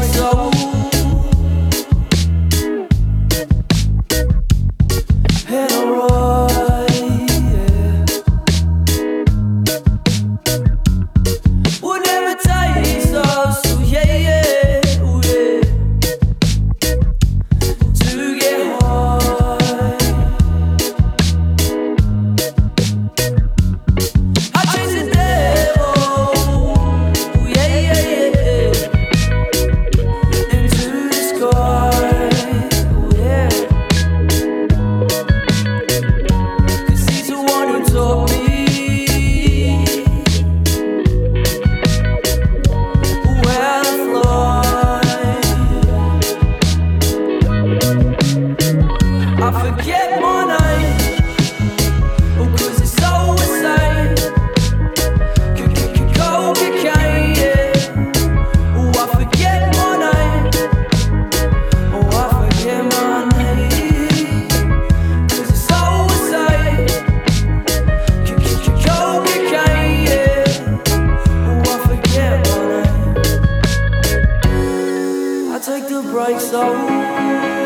soul. And alright, yeah. Would never taste us, so yeah, yeah, ooh, yeah. To get high, I chase the devil, ooh, yeah, yeah, yeah. Into the sky, ooh, yeah. 'Cause he's the one who taught me where to fly. I forget my name, oh, 'cause it's so insane. Cocaine, yeah. Oh, I forget my name, oh, I forget my name, 'cause it's so insane. Cocaine, yeah. Oh, I forget my name. I take the brakes off.